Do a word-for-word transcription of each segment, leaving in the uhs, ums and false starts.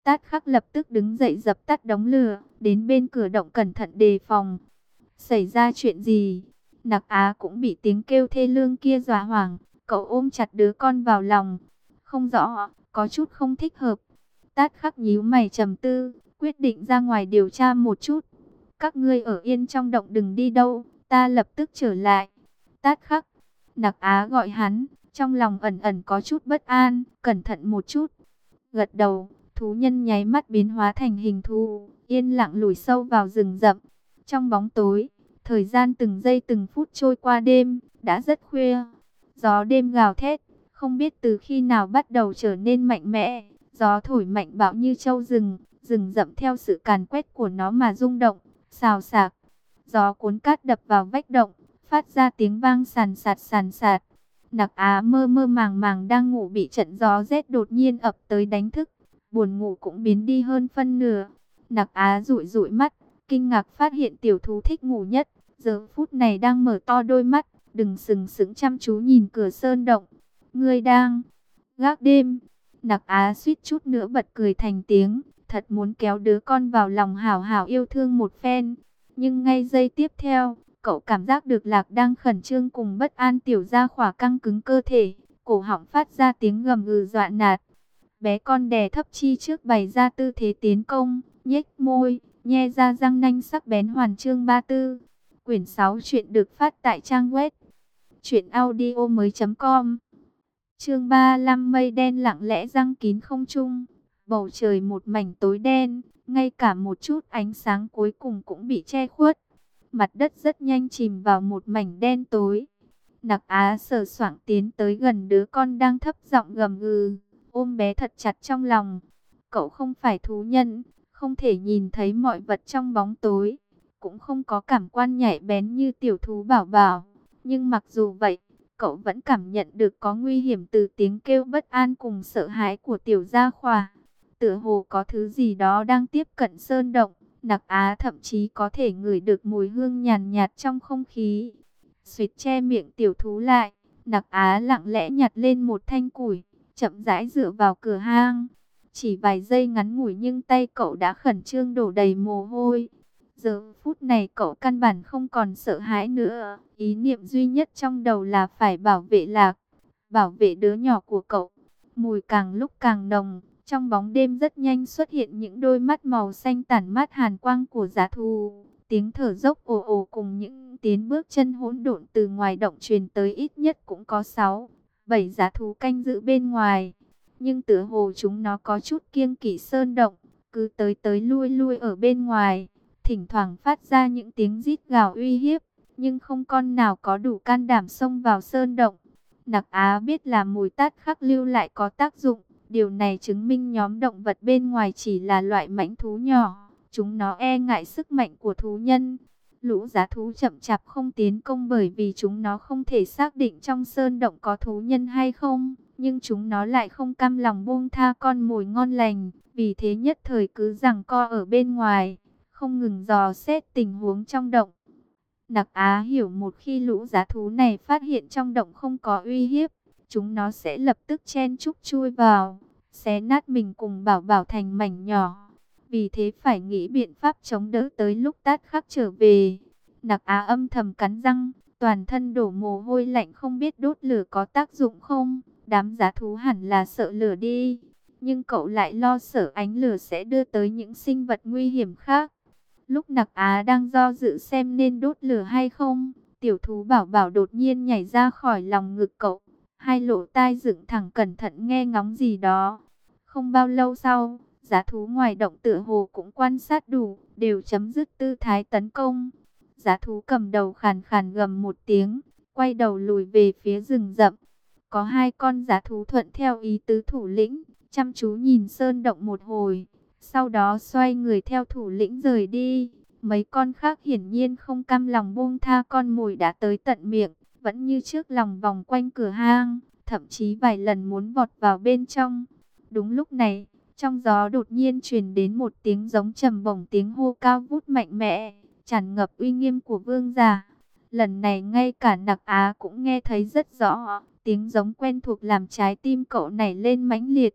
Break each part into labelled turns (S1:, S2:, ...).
S1: Tát Khắc lập tức đứng dậy dập tắt đống lửa, đến bên cửa động cẩn thận đề phòng. Xảy ra chuyện gì? Nặc Á cũng bị tiếng kêu thê lương kia dọa hoảng, cậu ôm chặt đứa con vào lòng. Không rõ, có chút không thích hợp. Tát Khắc nhíu mày trầm tư, quyết định ra ngoài điều tra một chút. Các ngươi ở yên trong động đừng đi đâu, ta lập tức trở lại. Tát Khắc, Nặc Á gọi hắn, trong lòng ẩn ẩn có chút bất an, cẩn thận một chút. Gật đầu, thú nhân nháy mắt biến hóa thành hình thù, yên lặng lùi sâu vào rừng rậm. Trong bóng tối, thời gian từng giây từng phút trôi qua đêm, đã rất khuya. Gió đêm gào thét, không biết từ khi nào bắt đầu trở nên mạnh mẽ. Gió thổi mạnh bão như trâu rừng, rừng rậm theo sự càn quét của nó mà rung động, xào xạc. Gió cuốn cát đập vào vách động, phát ra tiếng vang sàn sạt sàn sạt. Nặc Á mơ mơ màng màng đang ngủ bị trận gió rét đột nhiên ập tới đánh thức. Buồn ngủ cũng biến đi hơn phân nửa. Nặc Á dụi dụi mắt, kinh ngạc phát hiện tiểu thú thích ngủ nhất giờ phút này đang mở to đôi mắt, đừng sừng sững chăm chú nhìn cửa sơn động. Ngươi đang gác đêm? Nặc Á suýt chút nữa bật cười thành tiếng, thật muốn kéo đứa con vào lòng hảo hảo yêu thương một phen. Nhưng ngay giây tiếp theo, cậu cảm giác được Lạc đang khẩn trương cùng bất an tiểu ra khỏa căng cứng cơ thể, cổ họng phát ra tiếng gầm gừ dọa nạt. Bé con đè thấp chi trước bày ra tư thế tiến công, nhếch môi, nhe ra răng nanh sắc bén. Hoàn chương ba mươi tư. Quyển sáu chuyện được phát tại trang web truyện audio mới chấm com. Chương ba mươi lăm, mây đen lặng lẽ giăng kín không trung, bầu trời một mảnh tối đen, ngay cả một chút ánh sáng cuối cùng cũng bị che khuất. Mặt đất rất nhanh chìm vào một mảnh đen tối. Nặc Á sờ soạng tiến tới gần đứa con đang thấp giọng gầm gừ, ôm bé thật chặt trong lòng. Cậu không phải thú nhân, không thể nhìn thấy mọi vật trong bóng tối, cũng không có cảm quan nhạy bén như tiểu thú bảo bảo. Nhưng mặc dù vậy, cậu vẫn cảm nhận được có nguy hiểm từ tiếng kêu bất an cùng sợ hãi của tiểu gia khỏa. Tựa hồ có thứ gì đó đang tiếp cận sơn động. Nặc Á thậm chí có thể ngửi được mùi hương nhàn nhạt trong không khí. Suýt che miệng tiểu thú lại, Nặc Á lặng lẽ nhặt lên một thanh củi, chậm rãi dựa vào cửa hang. Chỉ vài giây ngắn ngủi nhưng tay cậu đã khẩn trương đổ đầy mồ hôi. Giờ phút này cậu căn bản không còn sợ hãi nữa. Ý niệm duy nhất trong đầu là phải bảo vệ Lạc, bảo vệ đứa nhỏ của cậu. Mùi càng lúc càng nồng. Trong bóng đêm rất nhanh xuất hiện những đôi mắt màu xanh tản mát hàn quang của dã thú. Tiếng thở dốc ồ ồ cùng những tiếng bước chân hỗn độn từ ngoài động truyền tới, ít nhất cũng có sáu, bảy dã thú canh giữ bên ngoài. Nhưng tựa hồ chúng nó có chút kiêng kỵ sơn động, cứ tới tới lui lui ở bên ngoài, thỉnh thoảng phát ra những tiếng rít gào uy hiếp, nhưng không con nào có đủ can đảm xông vào sơn động. Nặc Á biết là mùi Tát Khắc lưu lại có tác dụng. Điều này chứng minh nhóm động vật bên ngoài chỉ là loại mãnh thú nhỏ. Chúng nó e ngại sức mạnh của thú nhân. Lũ dã thú chậm chạp không tiến công bởi vì chúng nó không thể xác định trong sơn động có thú nhân hay không. Nhưng chúng nó lại không cam lòng buông tha con mồi ngon lành. Vì thế nhất thời cứ giằng co ở bên ngoài, không ngừng dò xét tình huống trong động. Nặc Á hiểu một khi lũ dã thú này phát hiện trong động không có uy hiếp, chúng nó sẽ lập tức chen chúc chui vào, xé nát mình cùng bảo bảo thành mảnh nhỏ. Vì thế phải nghĩ biện pháp chống đỡ tới lúc Tát Khắc trở về. Nặc Á âm thầm cắn răng, toàn thân đổ mồ hôi lạnh, không biết đốt lửa có tác dụng không. Đám dã thú hẳn là sợ lửa đi, nhưng cậu lại lo sợ ánh lửa sẽ đưa tới những sinh vật nguy hiểm khác. Lúc Nặc Á đang do dự xem nên đốt lửa hay không, tiểu thú bảo bảo đột nhiên nhảy ra khỏi lòng ngực cậu. Hai lỗ tai dựng thẳng cẩn thận nghe ngóng gì đó. Không bao lâu sau, dã thú ngoài động tựa hồ cũng quan sát đủ, đều chấm dứt tư thái tấn công. Dã thú cầm đầu khàn khàn gầm một tiếng, quay đầu lùi về phía rừng rậm. Có hai con dã thú thuận theo ý tứ thủ lĩnh, chăm chú nhìn sơn động một hồi, sau đó xoay người theo thủ lĩnh rời đi. Mấy con khác hiển nhiên không cam lòng buông tha con mồi đã tới tận miệng, vẫn như trước lòng vòng quanh cửa hang, thậm chí vài lần muốn vọt vào bên trong. Đúng lúc này, trong gió đột nhiên truyền đến một tiếng giống trầm bổng, tiếng hô cao vút mạnh mẽ, tràn ngập uy nghiêm của vương giả. Lần này ngay cả Nặc Á cũng nghe thấy rất rõ, tiếng giống quen thuộc làm trái tim cậu nảy lên mãnh liệt.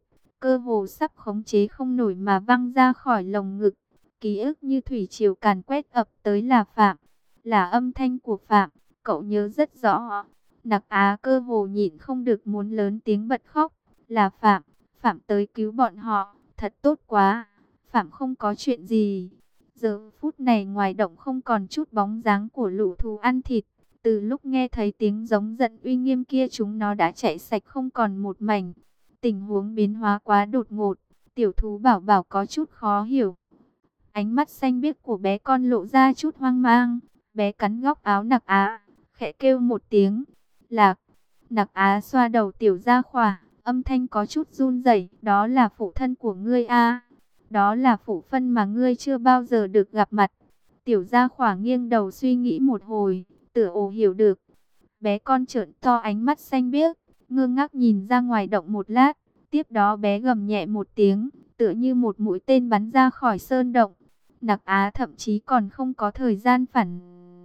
S1: cơ hồ sắp khống chế không nổi mà văng ra khỏi lồng ngực. Ký ức như thủy triều càn quét ập tới là Phạm, là âm thanh của Phạm, cậu nhớ rất rõ. Nặc Á cơ hồ nhịn không được muốn lớn tiếng bật khóc, là Phạm, Phạm tới cứu bọn họ, thật tốt quá, Phạm không có chuyện gì. Giờ phút này ngoài động không còn chút bóng dáng của lũ thú ăn thịt, từ lúc nghe thấy tiếng giống giận uy nghiêm kia chúng nó đã chạy sạch không còn một mảnh. Tình huống biến hóa quá đột ngột, tiểu thú bảo bảo có chút khó hiểu. Ánh mắt xanh biếc của bé con lộ ra chút hoang mang, bé cắn góc áo Nặc Á, khẽ kêu một tiếng, Lạc. Nặc Á xoa đầu tiểu gia khỏa, âm thanh có chút run rẩy, đó là phụ thân của ngươi a, đó là phụ phân mà ngươi chưa bao giờ được gặp mặt. Tiểu gia khỏa nghiêng đầu suy nghĩ một hồi, tựa ồ hiểu được. Bé con trợn to ánh mắt xanh biếc, ngơ ngác nhìn ra ngoài động một lát, tiếp đó bé gầm nhẹ một tiếng, tựa như một mũi tên bắn ra khỏi sơn động. Nặc Á thậm chí còn không có thời gian phản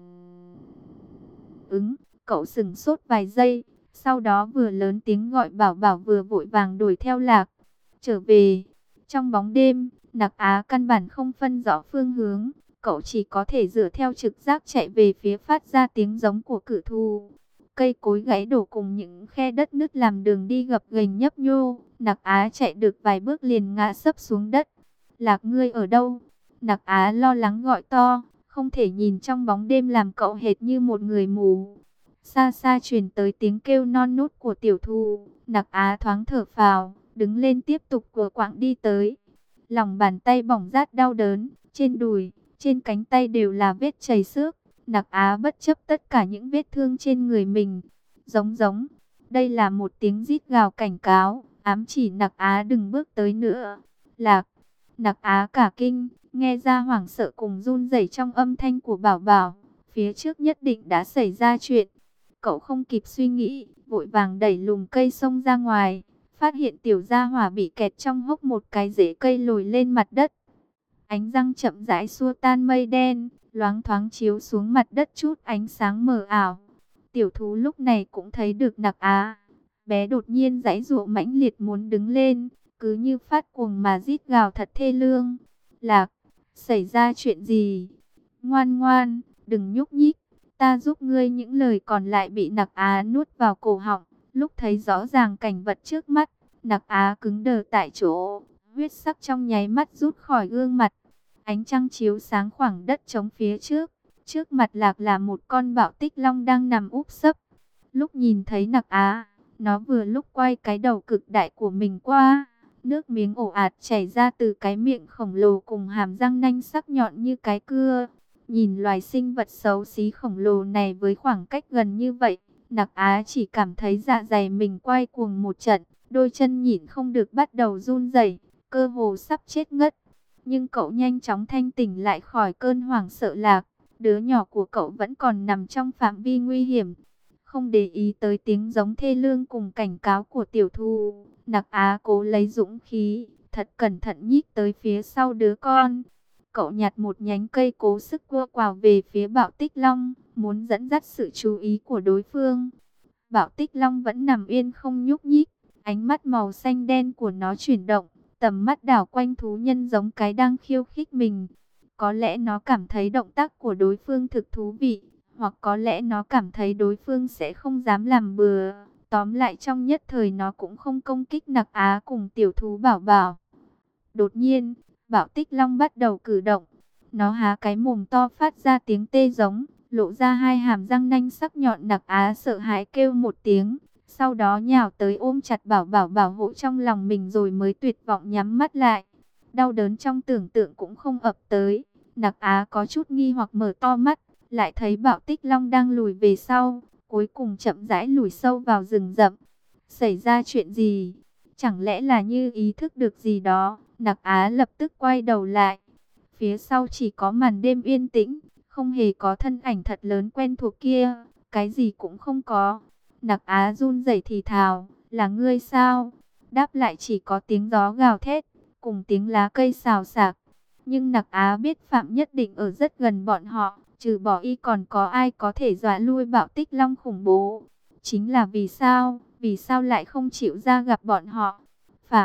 S1: ứng, cậu sững sốt vài giây, sau đó vừa lớn tiếng gọi bảo bảo vừa vội vàng đuổi theo Lạc trở về. Trong bóng đêm, Nặc Á căn bản không phân rõ phương hướng, cậu chỉ có thể dựa theo trực giác chạy về phía phát ra tiếng giống của cự thú. Cây cối gãy đổ cùng những khe đất nứt làm đường đi gập ghềnh nhấp nhô, Nặc Á chạy được vài bước liền ngã sấp xuống đất. Lạc, ngươi ở đâu? Nặc Á lo lắng gọi to, không thể nhìn trong bóng đêm làm cậu hệt như một người mù. Xa xa truyền tới tiếng kêu non nút của tiểu thú, Nặc Á thoáng thở phào, đứng lên tiếp tục của quãng đi tới. Lòng bàn tay bỏng rát đau đớn, trên đùi, trên cánh tay đều là vết chảy xước. Nặc Á bất chấp tất cả những vết thương trên người mình. Giống giống, đây là một tiếng rít gào cảnh cáo, ám chỉ Nặc Á đừng bước tới nữa. Lạc, Nặc Á cả kinh, nghe ra hoảng sợ cùng run rẩy trong âm thanh của bảo bảo. Phía trước nhất định đã xảy ra chuyện. Cậu không kịp suy nghĩ, vội vàng đẩy lùm cây xông ra ngoài. Phát hiện tiểu gia hỏa bị kẹt trong hốc một cái rễ cây lồi lên mặt đất. Ánh răng chậm rãi xua tan mây đen, loáng thoáng chiếu xuống mặt đất chút ánh sáng mờ ảo. Tiểu thú lúc này cũng thấy được Nặc Á. Bé đột nhiên giãy giụa mãnh liệt muốn đứng lên, cứ như phát cuồng mà rít gào thật thê lương. Lạc, xảy ra chuyện gì? Ngoan ngoan, đừng nhúc nhích, ta giúp ngươi. Những lời còn lại bị Nặc Á nuốt vào cổ họng. Lúc thấy rõ ràng cảnh vật trước mắt, Nặc Á cứng đờ tại chỗ, huyết sắc trong nháy mắt rút khỏi gương mặt. Ánh trăng chiếu sáng khoảng đất trống phía trước, trước mặt Lạc là một con bạo tích long đang nằm úp sấp. Lúc nhìn thấy Nặc Á, nó vừa lúc quay cái đầu cực đại của mình qua, nước miếng ồ ạt chảy ra từ cái miệng khổng lồ cùng hàm răng nanh sắc nhọn như cái cưa. Nhìn loài sinh vật xấu xí khổng lồ này với khoảng cách gần như vậy, Nặc Á chỉ cảm thấy dạ dày mình quay cuồng một trận, đôi chân nhịn không được bắt đầu run rẩy, cơ hồ sắp chết ngất. Nhưng cậu nhanh chóng thanh tỉnh lại khỏi cơn hoảng sợ. Lạc, đứa nhỏ của cậu vẫn còn nằm trong phạm vi nguy hiểm. Không để ý tới tiếng giống thê lương cùng cảnh cáo của tiểu thú, Nặc Á cố lấy dũng khí, thật cẩn thận nhích tới phía sau đứa con. Cậu nhặt một nhánh cây cố sức cua quào về phía Bạo Tích Long, muốn dẫn dắt sự chú ý của đối phương. Bạo Tích Long vẫn nằm yên không nhúc nhích, ánh mắt màu xanh đen của nó chuyển động, tầm mắt đảo quanh thú nhân giống cái đang khiêu khích mình. Có lẽ nó cảm thấy động tác của đối phương thực thú vị, hoặc có lẽ nó cảm thấy đối phương sẽ không dám làm bừa. Tóm lại trong nhất thời nó cũng không công kích Nặc Á cùng tiểu thú bảo bảo. Đột nhiên, Bạo Tích Long bắt đầu cử động. Nó há cái mồm to phát ra tiếng tê giống, lộ ra hai hàm răng nanh sắc nhọn. Nặc Á sợ hãi kêu một tiếng, sau đó nhào tới ôm chặt bảo bảo bảo hộ trong lòng mình rồi mới tuyệt vọng nhắm mắt lại. Đau đớn trong tưởng tượng cũng không ập tới. Nặc Á có chút nghi hoặc mở to mắt, lại thấy Bạo Tích Long đang lùi về sau, cuối cùng chậm rãi lùi sâu vào rừng rậm. Xảy ra chuyện gì? Chẳng lẽ là như ý thức được gì đó? Nặc Á lập tức quay đầu lại. Phía sau chỉ có màn đêm yên tĩnh, không hề có thân ảnh thật lớn quen thuộc kia, cái gì cũng không có. Nặc Á run rẩy thì thào, là ngươi sao? Đáp lại chỉ có tiếng gió gào thét, cùng tiếng lá cây xào xạc. Nhưng Nặc Á biết Phạm nhất định ở rất gần bọn họ, trừ bỏ y còn có ai có thể dọa lui Bạo Tích Long khủng bố. Chính là vì sao, vì sao lại không chịu ra gặp bọn họ? Phạm,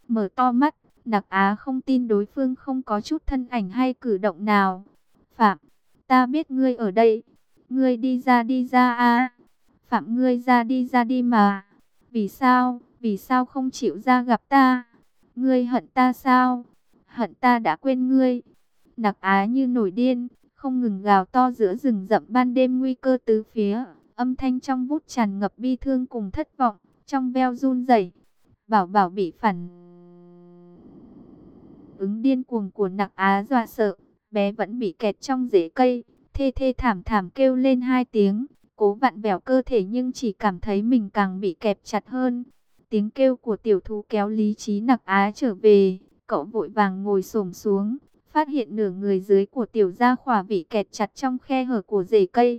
S1: mở to mắt. Nặc Á không tin đối phương không có chút thân ảnh hay cử động nào. Phạm, ta biết ngươi ở đây. Ngươi đi ra đi ra a. Phạm, ngươi ra đi ra đi mà. Vì sao, vì sao không chịu ra gặp ta? Ngươi hận ta sao? Hận ta đã quên ngươi. Nặc Á như nổi điên, không ngừng gào to giữa rừng rậm ban đêm nguy cơ tứ phía. Âm thanh trong vút tràn ngập bi thương cùng thất vọng, trong veo run rẩy. Bảo Bảo bị phản ứng điên cuồng của Nặc Á dọa sợ, bé vẫn bị kẹt trong rễ cây, thê thê thảm thảm kêu lên hai tiếng, cố vặn vẹo cơ thể nhưng chỉ cảm thấy mình càng bị kẹp chặt hơn. Tiếng kêu của tiểu thú kéo lý trí Nặc Á trở về, cậu vội vàng ngồi xổm xuống, phát hiện nửa người dưới của tiểu gia khỏa bị kẹt chặt trong khe hở của rễ cây.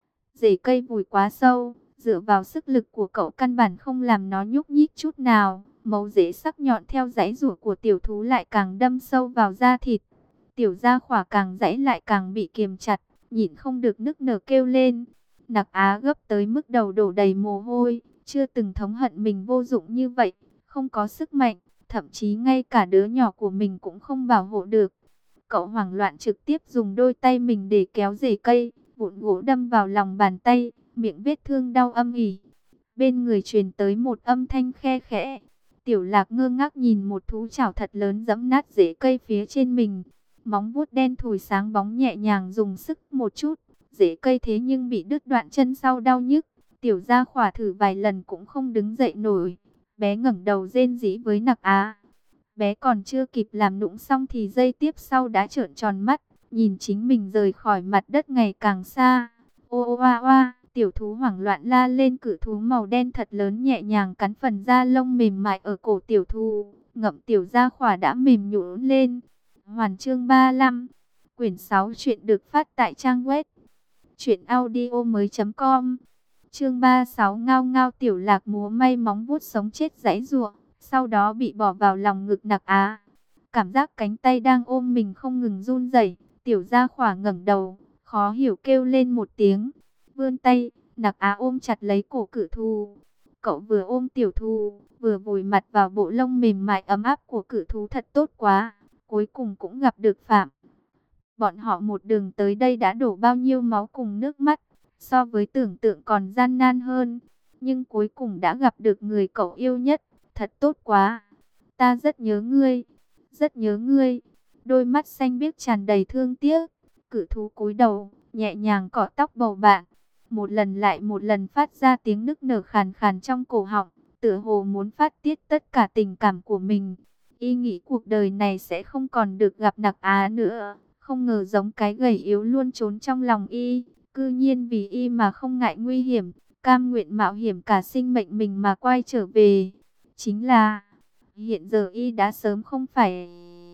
S1: Rễ cây vùi quá sâu, dựa vào sức lực của cậu căn bản không làm nó nhúc nhích chút nào. Mấu rễ sắc nhọn theo giãy giụa của tiểu thú lại càng đâm sâu vào da thịt. Tiểu gia khỏa càng giãy lại càng bị kiềm chặt, nhịn không được nức nở kêu lên. Nặc Á gấp tới mức đầu đổ đầy mồ hôi, chưa từng thống hận mình vô dụng như vậy, không có sức mạnh, thậm chí ngay cả đứa nhỏ của mình cũng không bảo hộ được. Cậu hoảng loạn trực tiếp dùng đôi tay mình để kéo rễ cây, vụn gỗ đâm vào lòng bàn tay, miệng vết thương đau âm ỉ. Bên người truyền tới một âm thanh khe khẽ. Tiểu Lạc ngơ ngác nhìn một thú chảo thật lớn giẫm nát rễ cây phía trên mình. Móng vuốt đen thùi sáng bóng nhẹ nhàng dùng sức một chút. Rễ cây thế nhưng bị đứt đoạn chân sau đau nhức. Tiểu gia khỏa thử vài lần cũng không đứng dậy nổi. Bé ngẩng đầu rên rỉ với Nặc Á. Bé còn chưa kịp làm nũng xong thì giây tiếp sau đã trợn tròn mắt, nhìn chính mình rời khỏi mặt đất ngày càng xa. Ô ô oa oa, tiểu thú hoảng loạn la lên, cự thú màu đen thật lớn nhẹ nhàng cắn phần da lông mềm mại ở cổ tiểu thú, ngậm tiểu gia khỏa đã mềm nhũn lên. Hoàn chương ba mươi lăm, quyển sáu truyện được phát tại trang web truyện audio mới.com. Chương ba mươi sáu, ngao ngao. Tiểu Lạc múa may móng vuốt sống chết giãy giụa, sau đó bị bỏ vào lòng ngực Nặc Á. Cảm giác cánh tay đang ôm mình không ngừng run rẩy, tiểu gia khỏa ngẩng đầu, khó hiểu kêu lên một tiếng. Vươn tay, Nặc Á ôm chặt lấy cổ cự thú. Cậu vừa ôm tiểu thú, vừa vùi mặt vào bộ lông mềm mại ấm áp của cự thú, thật tốt quá. Cuối cùng cũng gặp được Phạm. Bọn họ một đường tới đây đã đổ bao nhiêu máu cùng nước mắt, so với tưởng tượng còn gian nan hơn. Nhưng cuối cùng đã gặp được người cậu yêu nhất, thật tốt quá. Ta rất nhớ ngươi, rất nhớ ngươi. Đôi mắt xanh biếc tràn đầy thương tiếc. Cự thú cúi đầu, nhẹ nhàng cọ tóc bầu bạn. Một lần lại một lần phát ra tiếng nức nở khàn khàn trong cổ họng, tựa hồ muốn phát tiết tất cả tình cảm của mình. Y nghĩ cuộc đời này sẽ không còn được gặp Nặc Á nữa. Không ngờ giống cái gầy yếu luôn trốn trong lòng y, cư nhiên vì y mà không ngại nguy hiểm, cam nguyện mạo hiểm cả sinh mệnh mình mà quay trở về. Chính là hiện giờ y đã sớm không phải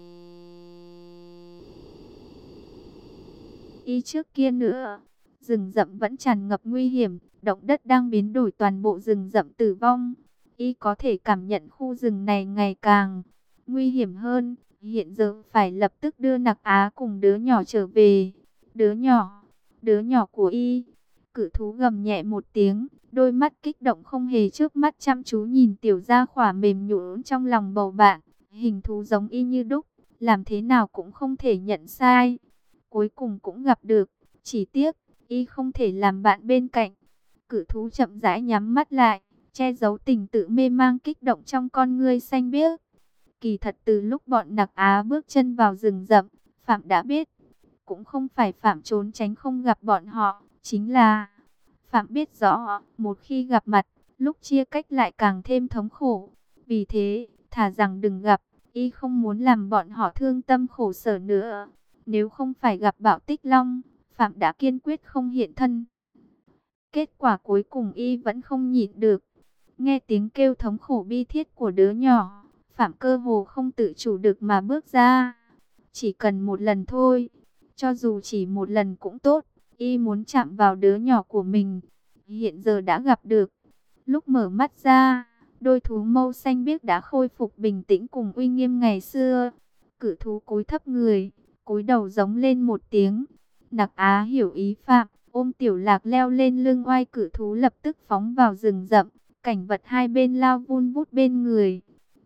S1: y trước kia nữa. Rừng rậm vẫn tràn ngập nguy hiểm, động đất đang biến đổi toàn bộ rừng rậm tử vong. Y có thể cảm nhận khu rừng này ngày càng nguy hiểm hơn. Hiện giờ phải lập tức đưa Nặc Á cùng đứa nhỏ trở về. Đứa nhỏ, đứa nhỏ của y. Cự thú gầm nhẹ một tiếng, đôi mắt kích động không hề chớp mắt chăm chú nhìn tiểu gia khỏa mềm nhũn trong lòng bầu bạn. Hình thú giống y như đúc, làm thế nào cũng không thể nhận sai. Cuối cùng cũng gặp được, chỉ tiếc y không thể làm bạn bên cạnh. Cự thú chậm rãi nhắm mắt lại, che giấu tình tự mê mang kích động trong con ngươi xanh biếc. Kỳ thật từ lúc bọn Nặc Á bước chân vào rừng rậm, Phạm đã biết. Cũng không phải Phạm trốn tránh không gặp bọn họ, chính là Phạm biết rõ, một khi gặp mặt, lúc chia cách lại càng thêm thống khổ. Vì thế, thà rằng đừng gặp, y không muốn làm bọn họ thương tâm khổ sở nữa. Nếu không phải gặp Bảo Tích Long, Phạm đã kiên quyết không hiện thân. Kết quả cuối cùng y vẫn không nhịn được. Nghe tiếng kêu thống khổ bi thiết của đứa nhỏ, Phạm cơ hồ không tự chủ được mà bước ra. Chỉ cần một lần thôi, cho dù chỉ một lần cũng tốt, y muốn chạm vào đứa nhỏ của mình. Hiện giờ đã gặp được. Lúc mở mắt ra, đôi thú mâu xanh biếc đã khôi phục bình tĩnh cùng uy nghiêm ngày xưa. Cự thú cúi thấp người, cúi đầu giống lên một tiếng. Nặc Á hiểu ý Phạm, ôm Tiểu Lạc leo lên lưng oai cự thú, lập tức phóng vào rừng rậm. Cảnh vật hai bên lao vun vút bên người.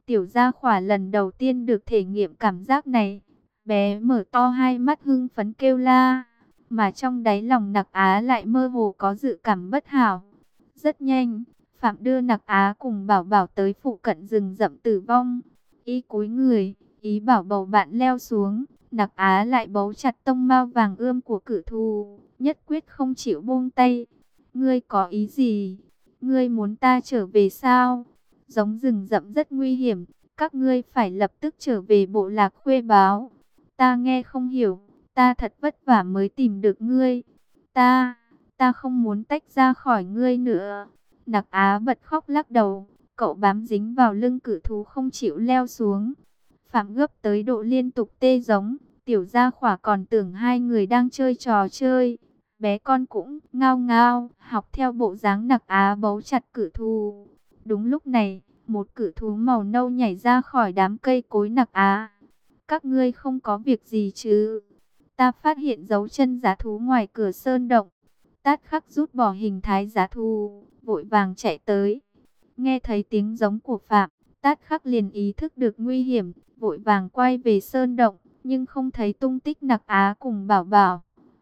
S1: Tiểu Gia Khỏa lần đầu tiên được thể nghiệm cảm giác này. Bé mở to hai mắt hưng phấn kêu la. Mà trong đáy lòng Nặc Á lại mơ hồ có dự cảm bất hảo. Rất nhanh, Phạm đưa Nặc Á cùng Bảo Bảo tới phụ cận rừng rậm tử vong. Y cúi người, ý bảo bầu bạn leo xuống. Nặc Á lại bấu chặt tông mao vàng ươm của cự thú, nhất quyết không chịu buông tay. Ngươi có ý gì? Ngươi muốn ta trở về sao? Giống rừng rậm rất nguy hiểm, các ngươi phải lập tức trở về bộ lạc khuê báo. Ta nghe không hiểu, ta thật vất vả mới tìm được ngươi. Ta, ta không muốn tách ra khỏi ngươi nữa. Nặc Á bật khóc lắc đầu, cậu bám dính vào lưng cự thú không chịu leo xuống. Phạm gấp tới độ liên tục tê giống, Tiểu Gia Khỏa còn tưởng hai người đang chơi trò chơi. Bé con cũng ngao ngao, học theo bộ dáng Nặc Á bấu chặt cự thú. Đúng lúc này, một cự thú màu nâu nhảy ra khỏi đám cây cối Nặc Á. Các ngươi không có việc gì chứ? Ta phát hiện dấu chân giá thú ngoài cửa sơn động. Tát Khắc rút bỏ hình thái giá thú, vội vàng chạy tới. Nghe thấy tiếng giống của Phạm, Tát Khắc liền ý thức được nguy hiểm, vội vàng quay về sơn động, nhưng không thấy tung tích Nặc Á cùng Bảo Bảo.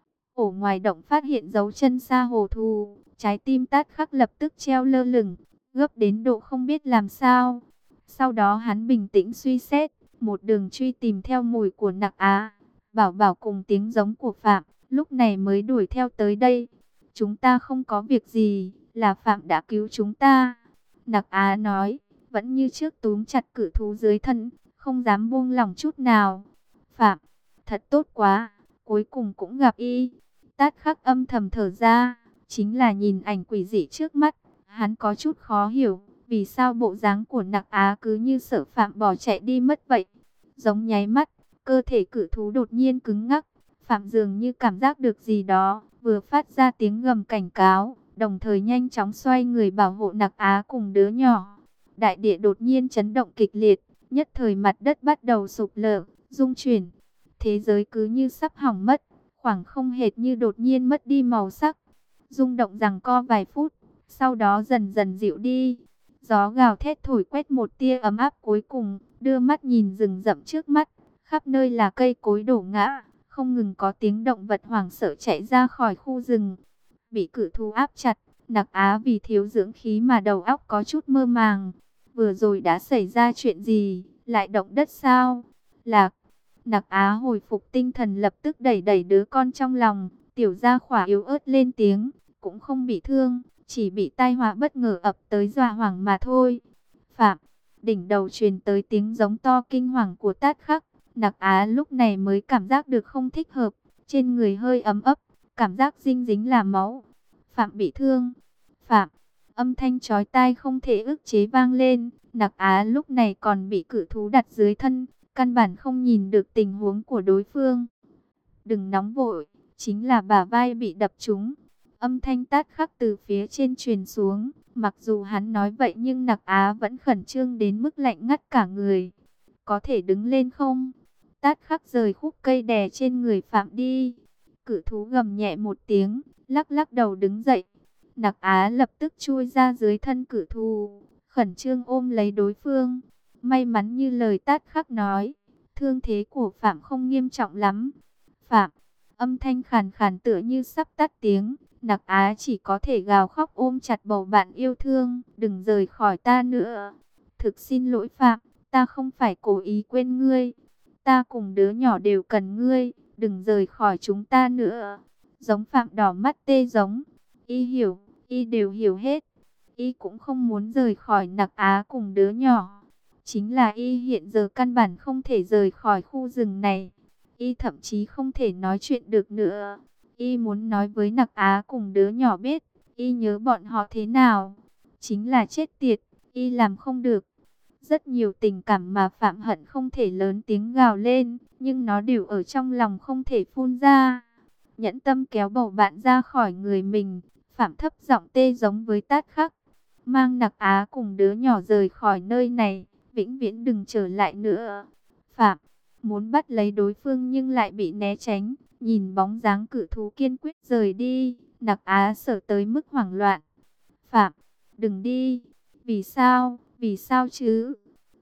S1: Ổ ngoài động phát hiện dấu chân sa hồ thú, trái tim Tát Khắc lập tức treo lơ lửng, gấp đến độ không biết làm sao. Sau đó hắn bình tĩnh suy xét, một đường truy tìm theo mùi của Nặc Á, Bảo Bảo cùng tiếng giống của Phạm, lúc này mới đuổi theo tới đây. Chúng ta không có việc gì, là Phạm đã cứu chúng ta. Nặc Á nói, vẫn như trước túm chặt cự thú dưới thân, không dám buông lỏng chút nào. Phạm, thật tốt quá, cuối cùng cũng gặp y. Tát Khắc âm thầm thở ra, chính là nhìn ảnh quỷ dị trước mắt, hắn có chút khó hiểu, vì sao bộ dáng của Nặc Á cứ như sợ Phạm bỏ chạy đi mất vậy. Giống nháy mắt, cơ thể cự thú đột nhiên cứng ngắc, Phạm dường như cảm giác được gì đó, vừa phát ra tiếng gầm cảnh cáo, đồng thời nhanh chóng xoay người bảo hộ Nặc Á cùng đứa nhỏ. Đại địa đột nhiên chấn động kịch liệt, nhất thời mặt đất bắt đầu sụp lở, rung chuyển. Thế giới cứ như sắp hỏng mất, khoảng không hệt như đột nhiên mất đi màu sắc. Rung động giằng co vài phút, sau đó dần dần dịu đi. Gió gào thét thổi quét một tia ấm áp cuối cùng, đưa mắt nhìn rừng rậm trước mắt, khắp nơi là cây cối đổ ngã, không ngừng có tiếng động vật hoảng sợ chạy ra khỏi khu rừng. Bị cự thú áp chặt, Nặc Á vì thiếu dưỡng khí mà đầu óc có chút mơ màng. Vừa rồi đã xảy ra chuyện gì, lại động đất sao? Lạc, Nặc Á hồi phục tinh thần lập tức đẩy đẩy đứa con trong lòng. Tiểu Gia Khỏa yếu ớt lên tiếng, cũng không bị thương, chỉ bị tai họa bất ngờ ập tới dọa hoảng mà thôi. Phạm, đỉnh đầu truyền tới tiếng giống to kinh hoàng của Tát Khắc. Nặc Á lúc này mới cảm giác được không thích hợp, trên người hơi ấm ấp, cảm giác dinh dính là máu. Phạm bị thương. Phạm, âm thanh chói tai không thể ức chế vang lên. Nặc Á lúc này còn bị cự thú đặt dưới thân, căn bản không nhìn được tình huống của đối phương. Đừng nóng vội, chính là bả vai bị đập trúng. Âm thanh Tát Khắc từ phía trên truyền xuống, mặc dù hắn nói vậy nhưng Nặc Á vẫn khẩn trương đến mức lạnh ngắt cả người. Có thể đứng lên không? Tát Khắc rời khúc cây đè trên người Phạm đi. Cự thú gầm nhẹ một tiếng, lắc lắc đầu đứng dậy. Nặc Á lập tức chui ra dưới thân cự thú, khẩn trương ôm lấy đối phương. May mắn như lời Tát Khắc nói, thương thế của Phạm không nghiêm trọng lắm. Phạm, âm thanh khàn khàn tựa như sắp tắt tiếng. Nặc Á chỉ có thể gào khóc ôm chặt bầu bạn yêu thương. Đừng rời khỏi ta nữa. Thực xin lỗi Phạm, ta không phải cố ý quên ngươi. Ta cùng đứa nhỏ đều cần ngươi. Đừng rời khỏi chúng ta nữa. Giống Phạm đỏ mắt tê giống. Y hiểu, y đều hiểu hết. Y cũng không muốn rời khỏi Nặc Á cùng đứa nhỏ. Chính là y hiện giờ căn bản không thể rời khỏi khu rừng này. Y thậm chí không thể nói chuyện được nữa. Y muốn nói với Nặc Á cùng đứa nhỏ biết, y nhớ bọn họ thế nào. Chính là chết tiệt, y làm không được. Rất nhiều tình cảm mà Phạm hận không thể lớn tiếng gào lên, nhưng nó đều ở trong lòng không thể phun ra. Nhẫn tâm kéo bầu bạn ra khỏi người mình, Phạm thấp giọng tê giống với Tát Khắc. Mang Nặc Á cùng đứa nhỏ rời khỏi nơi này, vĩnh viễn đừng trở lại nữa. Phạm muốn bắt lấy đối phương nhưng lại bị né tránh. Nhìn bóng dáng cự thú kiên quyết rời đi, Nặc Á sợ tới mức hoảng loạn. Phạm, đừng đi. Vì sao, vì sao chứ?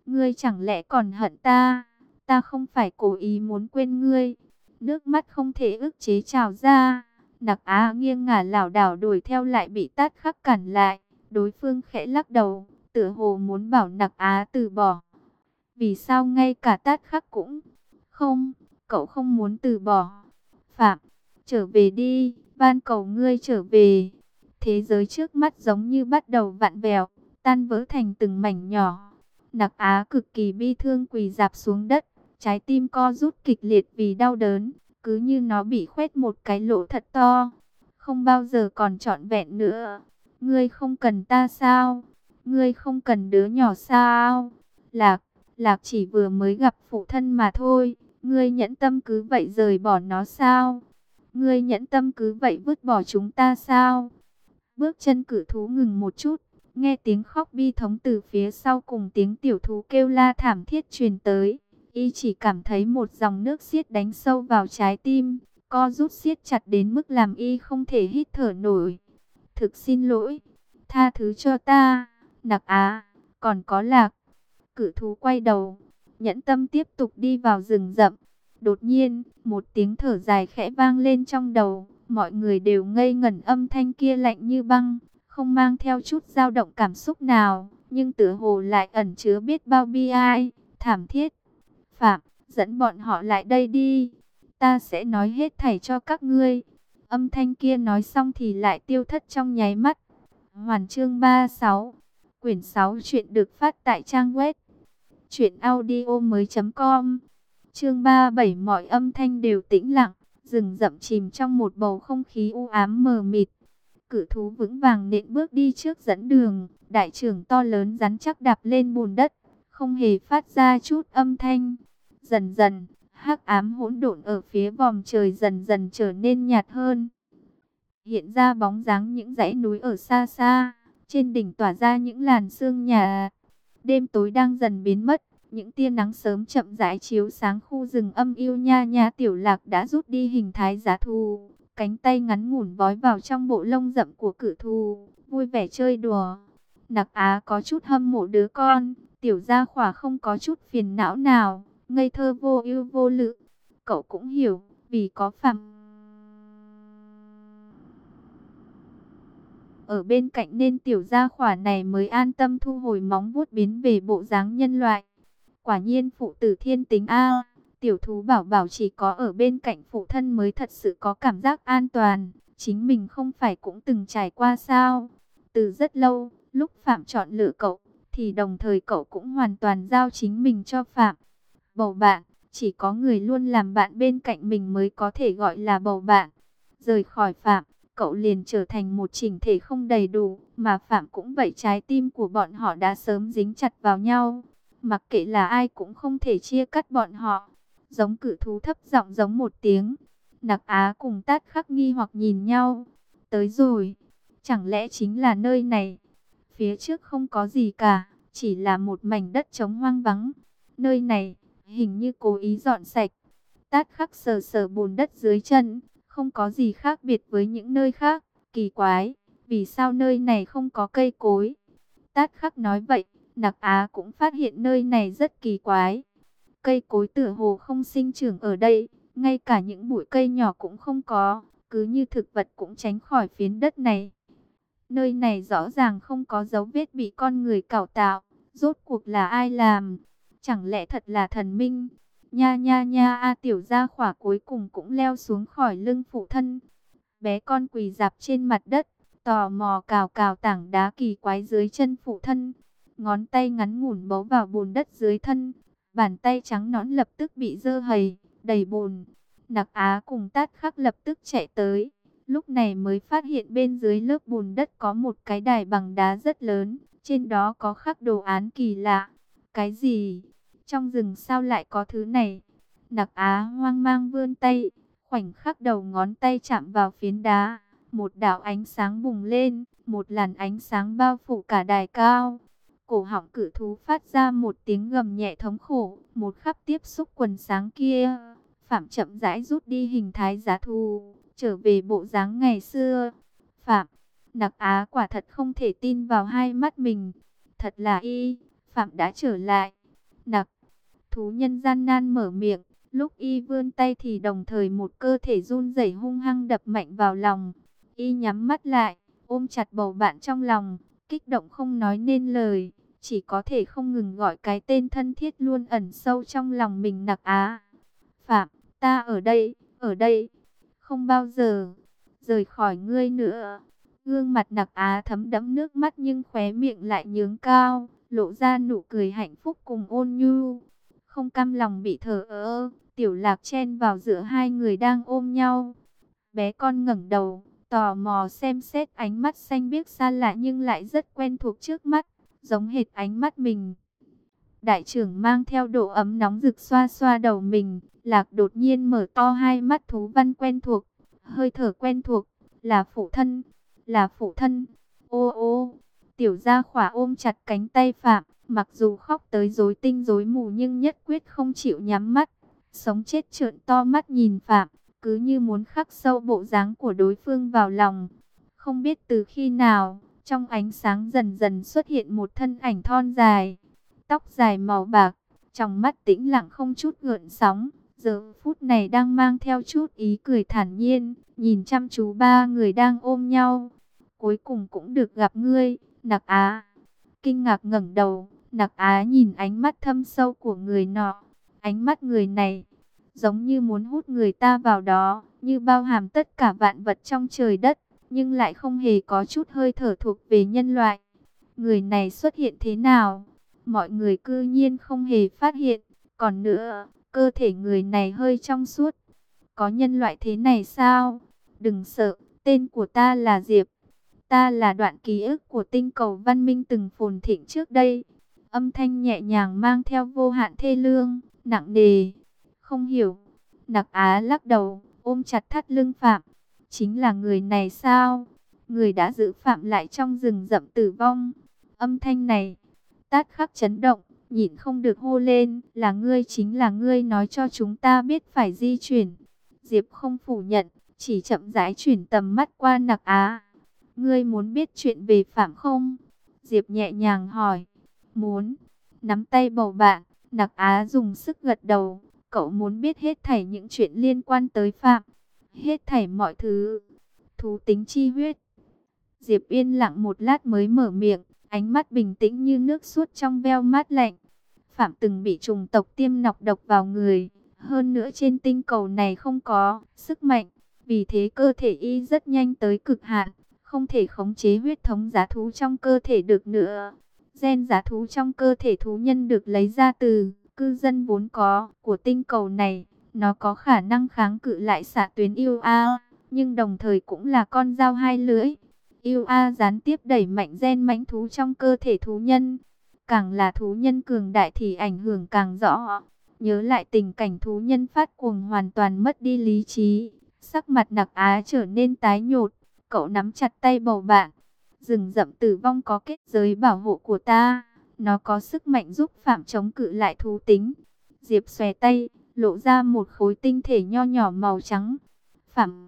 S1: Ngươi chẳng lẽ còn hận ta? Ta không phải cố ý muốn quên ngươi. Nước mắt không thể ức chế trào ra. Nặc Á nghiêng ngả lảo đảo đuổi theo lại bị Tát Khắc cản lại. Đối phương khẽ lắc đầu, tựa hồ muốn bảo Nặc Á từ bỏ. Vì sao ngay cả Tát Khắc cũng không, cậu không muốn từ bỏ. Phạm, trở về đi, van cầu ngươi trở về. Thế giới trước mắt giống như bắt đầu vặn vẹo, tan vỡ thành từng mảnh nhỏ. Nặc Á cực kỳ bi thương quỳ rạp xuống đất, trái tim co rút kịch liệt vì đau đớn, cứ như nó bị khoét một cái lỗ thật to, không bao giờ còn trọn vẹn nữa. Ngươi không cần ta sao? Ngươi không cần đứa nhỏ sao? Lạc, Lạc chỉ vừa mới gặp phụ thân mà thôi, ngươi nhẫn tâm cứ vậy rời bỏ nó sao? Ngươi nhẫn tâm cứ vậy vứt bỏ chúng ta sao? Bước chân cử thú ngừng một chút, nghe tiếng khóc bi thống từ phía sau cùng tiếng tiểu thú kêu la thảm thiết truyền tới. Y chỉ cảm thấy một dòng nước xiết đánh sâu vào trái tim, co rút siết chặt đến mức làm y không thể hít thở nổi. Thực xin lỗi, tha thứ cho ta, Nặc Á, còn có Lạc. Cự thú quay đầu, nhẫn tâm tiếp tục đi vào rừng rậm. Đột nhiên, một tiếng thở dài khẽ vang lên trong đầu, mọi người đều ngây ngẩn, âm thanh kia lạnh như băng, không mang theo chút dao động cảm xúc nào, nhưng tựa hồ lại ẩn chứa biết bao bi ai, thảm thiết. Phạm, dẫn bọn họ lại đây đi, ta sẽ nói hết thảy cho các ngươi. Âm thanh kia nói xong thì lại tiêu thất trong nháy mắt. Hoàn chương ba mươi sáu, quyển sáu chuyện được phát tại trang web truyện audio mới chấm com. Chương ba mươi bảy, mọi âm thanh đều tĩnh lặng, rừng rậm chìm trong một bầu không khí u ám mờ mịt. Cự thú vững vàng nện bước đi trước dẫn đường, đại trưởng to lớn rắn chắc đạp lên bùn đất, không hề phát ra chút âm thanh. Dần dần, hắc ám hỗn độn ở phía vòm trời dần dần trở nên nhạt hơn. Hiện ra bóng dáng những dãy núi ở xa xa, trên đỉnh tỏa ra những làn sương nhà. Đêm tối đang dần biến mất, những tia nắng sớm chậm rãi chiếu sáng khu rừng âm u. Nha nha Tiểu Lạc đã rút đi hình thái giá thú, cánh tay ngắn ngủn vói vào trong bộ lông rậm của cự thú, vui vẻ chơi đùa. Nặc Á có chút hâm mộ đứa con, tiểu gia khỏa không có chút phiền não nào, ngây thơ vô ưu vô lự. Cậu cũng hiểu, vì có Phạm ở bên cạnh nên tiểu gia khỏa này mới an tâm thu hồi móng vuốt biến về bộ dáng nhân loại. Quả nhiên phụ tử thiên tính a. Tiểu thú bảo bảo chỉ có ở bên cạnh phụ thân mới thật sự có cảm giác an toàn. Chính mình không phải cũng từng trải qua sao? Từ rất lâu, lúc Phạm chọn lựa cậu, thì đồng thời cậu cũng hoàn toàn giao chính mình cho Phạm. Bầu bạn, chỉ có người luôn làm bạn bên cạnh mình mới có thể gọi là bầu bạn. Rời khỏi Phạm, cậu liền trở thành một chỉnh thể không đầy đủ, mà Phạm cũng vậy, trái tim của bọn họ đã sớm dính chặt vào nhau. Mặc kệ là ai cũng không thể chia cắt bọn họ. Giống cự thú thấp giọng giống một tiếng. Nặc Á cùng Tát Khắc nghi hoặc nhìn nhau. Tới rồi, chẳng lẽ chính là nơi này? Phía trước không có gì cả, chỉ là một mảnh đất trống hoang vắng. Nơi này, hình như cố ý dọn sạch. Tát Khắc sờ sờ bùn đất dưới chân, không có gì khác biệt với những nơi khác. Kỳ quái, vì sao nơi này không có cây cối? Tát Khắc nói vậy, Nặc Á cũng phát hiện nơi này rất kỳ quái. Cây cối tựa hồ không sinh trưởng ở đây, ngay cả những bụi cây nhỏ cũng không có, cứ như thực vật cũng tránh khỏi phiến đất này. Nơi này rõ ràng không có dấu vết bị con người cải tạo, rốt cuộc là ai làm? Chẳng lẽ thật là thần minh? Nha nha nha a, tiểu gia khỏa cuối cùng cũng leo xuống khỏi lưng phụ thân. Bé con quỳ rạp trên mặt đất, tò mò cào cào tảng đá kỳ quái dưới chân phụ thân. Ngón tay ngắn ngủn bấu vào bùn đất dưới thân, bàn tay trắng nõn lập tức bị dơ hầy, đầy bùn. Nặc Á cùng Tát Khắc lập tức chạy tới, lúc này mới phát hiện bên dưới lớp bùn đất có một cái đài bằng đá rất lớn, trên đó có khắc đồ án kỳ lạ. Cái gì? Trong rừng sao lại có thứ này? Nặc Á hoang mang vươn tay, khoảnh khắc đầu ngón tay chạm vào phiến đá, một đạo ánh sáng bùng lên, một làn ánh sáng bao phủ cả đài cao. Cổ họng cự thú phát ra một tiếng gầm nhẹ thống khổ, một khắc tiếp xúc quần sáng kia. Phạm chậm rãi rút đi hình thái giá thú, trở về bộ dáng ngày xưa. Phạm, Nặc Á quả thật không thể tin vào hai mắt mình. Thật là y, Phạm đã trở lại. Nặc, thú nhân gian nan mở miệng, lúc y vươn tay thì đồng thời một cơ thể run rẩy hung hăng đập mạnh vào lòng. Y nhắm mắt lại, ôm chặt bầu bạn trong lòng, kích động không nói nên lời, chỉ có thể không ngừng gọi cái tên thân thiết luôn ẩn sâu trong lòng mình. Nặc Á, Phạm, ta ở đây, ở đây, không bao giờ rời khỏi ngươi nữa. Gương mặt Nặc Á thấm đẫm nước mắt nhưng khóe miệng lại nhướng cao, lộ ra nụ cười hạnh phúc cùng ôn nhu. Không cam lòng bị thờ ơ, Tiểu Lạc chen vào giữa hai người đang ôm nhau. Bé con ngẩng đầu, tò mò xem xét ánh mắt xanh biếc xa lạ nhưng lại rất quen thuộc trước mắt, giống hệt ánh mắt mình. Đại trưởng mang theo độ ấm nóng rực xoa xoa đầu mình, Lạc đột nhiên mở to hai mắt thú văn quen thuộc, hơi thở quen thuộc, là phụ thân, là phụ thân. Ô ô, Tiểu Gia Khỏa ôm chặt cánh tay Phạm, mặc dù khóc tới rối tinh rối mù nhưng nhất quyết không chịu nhắm mắt, sống chết trợn to mắt nhìn Phạm, cứ như muốn khắc sâu bộ dáng của đối phương vào lòng. Không biết từ khi nào, trong ánh sáng dần dần xuất hiện một thân ảnh thon dài, tóc dài màu bạc, trong mắt tĩnh lặng không chút gợn sóng, giờ phút này đang mang theo chút ý cười thản nhiên, nhìn chăm chú ba người đang ôm nhau. Cuối cùng cũng được gặp ngươi, Nặc Á. Kinh ngạc ngẩng đầu, Nặc Á nhìn ánh mắt thâm sâu của người nọ. Ánh mắt người này giống như muốn hút người ta vào đó, như bao hàm tất cả vạn vật trong trời đất, nhưng lại không hề có chút hơi thở thuộc về nhân loại. Người này xuất hiện thế nào? Mọi người cư nhiên không hề phát hiện. Còn nữa, cơ thể người này hơi trong suốt. Có nhân loại thế này sao? Đừng sợ, tên của ta là Diệp. Ta là đoạn ký ức của tinh cầu văn minh từng phồn thịnh trước đây. Âm thanh nhẹ nhàng mang theo vô hạn thê lương, nặng nề. Không hiểu. Nặc Á lắc đầu, ôm chặt thắt lưng Phạm. Chính là người này sao? Người đã giữ Phạm lại trong rừng rậm tử vong. Âm thanh này, Tát Khắc chấn động, nhịn không được hô lên, là ngươi, chính là ngươi nói cho chúng ta biết phải di chuyển. Diệp không phủ nhận, chỉ chậm rãi chuyển tầm mắt qua Nặc Á. Ngươi muốn biết chuyện về Phạm không? Diệp nhẹ nhàng hỏi. Muốn. Nắm tay bầu bạn, Nặc Á dùng sức gật đầu. Cậu muốn biết hết thảy những chuyện liên quan tới Phạm. Hết thảy mọi thứ. Thú tính chi huyết. Diệp yên lặng một lát mới mở miệng, ánh mắt bình tĩnh như nước suốt trong veo mát lạnh. Phạm từng bị trùng tộc tiêm nọc độc vào người. Hơn nữa trên tinh cầu này không có sức mạnh. Vì thế cơ thể y rất nhanh tới cực hạn. Không thể khống chế huyết thống giá thú trong cơ thể được nữa. Gen giá thú trong cơ thể thú nhân được lấy ra từ cư dân vốn có của tinh cầu này. Nó có khả năng kháng cự lại xạ tuyến u a, nhưng đồng thời cũng là con dao hai lưỡi. u a gián tiếp đẩy mạnh gen mãnh thú trong cơ thể thú nhân. Càng là thú nhân cường đại thì ảnh hưởng càng rõ. Nhớ lại tình cảnh thú nhân phát cuồng hoàn toàn mất đi lý trí. Sắc mặt Nặc Á trở nên tái nhợt. Cậu nắm chặt tay bầu bạn. Rừng rậm tử vong có kết giới bảo hộ của ta. Nó có sức mạnh giúp Phạm chống cự lại thú tính. Diệp xòe tay, lộ ra một khối tinh thể nho nhỏ màu trắng. Phạm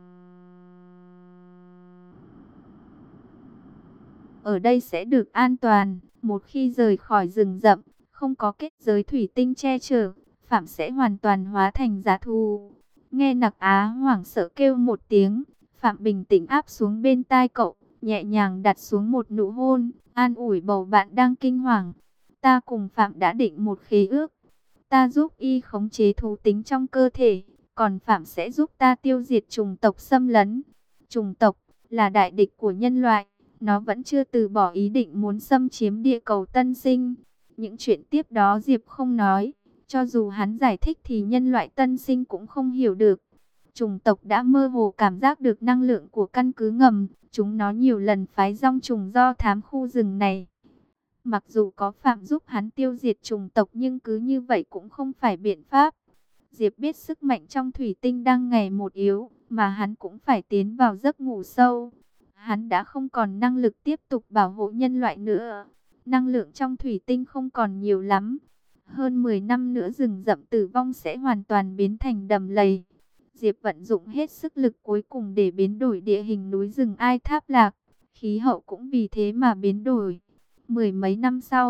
S1: ở đây sẽ được an toàn. Một khi rời khỏi rừng rậm, không có kết giới thủy tinh che chở, Phạm sẽ hoàn toàn hóa thành giá thú. Nghe Nặc Á hoảng sợ kêu một tiếng, Phạm bình tĩnh áp xuống bên tai cậu, nhẹ nhàng đặt xuống một nụ hôn, an ủi bầu bạn đang kinh hoàng. Ta cùng Phạm đã định một khế ước. Ta giúp y khống chế thú tính trong cơ thể, còn Phạm sẽ giúp ta tiêu diệt chủng tộc xâm lấn. Chủng tộc là đại địch của nhân loại, nó vẫn chưa từ bỏ ý định muốn xâm chiếm địa cầu tân sinh. Những chuyện tiếp đó Diệp không nói, cho dù hắn giải thích thì nhân loại tân sinh cũng không hiểu được. Chủng tộc đã mơ hồ cảm giác được năng lượng của căn cứ ngầm, chúng nó nhiều lần phái rong trùng do thám khu rừng này. Mặc dù có Phạm giúp hắn tiêu diệt chủng tộc nhưng cứ như vậy cũng không phải biện pháp. Diệp biết sức mạnh trong thủy tinh đang ngày một yếu, mà hắn cũng phải tiến vào giấc ngủ sâu. Hắn đã không còn năng lực tiếp tục bảo hộ nhân loại nữa. Năng lượng trong thủy tinh không còn nhiều lắm. Hơn mười năm nữa rừng rậm tử vong sẽ hoàn toàn biến thành đầm lầy. Diệp vận dụng hết sức lực cuối cùng để biến đổi địa hình núi rừng Ai Tháp Lạc. Khí hậu cũng vì thế mà biến đổi. Mười mấy năm sau,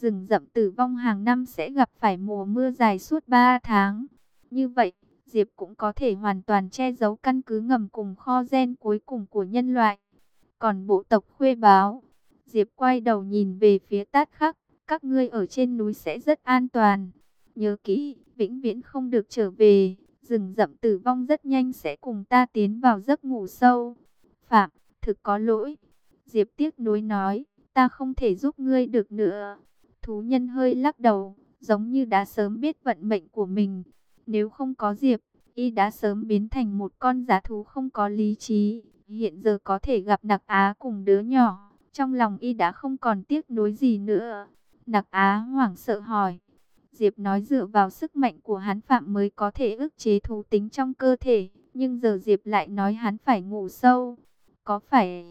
S1: rừng rậm tử vong hàng năm sẽ gặp phải mùa mưa dài suốt ba tháng. Như vậy, Diệp cũng có thể hoàn toàn che giấu căn cứ ngầm cùng kho gen cuối cùng của nhân loại. Còn bộ tộc Khuê Báo, Diệp quay đầu nhìn về phía Tát Khắc, các ngươi ở trên núi sẽ rất an toàn. Nhớ kỹ, vĩnh viễn không được trở về, rừng rậm tử vong rất nhanh sẽ cùng ta tiến vào giấc ngủ sâu. Phạm, thực có lỗi. Diệp tiếc nuối nói, ta không thể giúp ngươi được nữa. Thú nhân hơi lắc đầu, giống như đã sớm biết vận mệnh của mình. Nếu không có Diệp, y đã sớm biến thành một con dã thú không có lý trí. Hiện giờ có thể gặp Nặc Á cùng đứa nhỏ, trong lòng y đã không còn tiếc nuối gì nữa. Nặc Á hoảng sợ hỏi. Diệp nói dựa vào sức mạnh của hắn Phạm mới có thể ức chế thú tính trong cơ thể. Nhưng giờ Diệp lại nói hắn phải ngủ sâu. Có phải...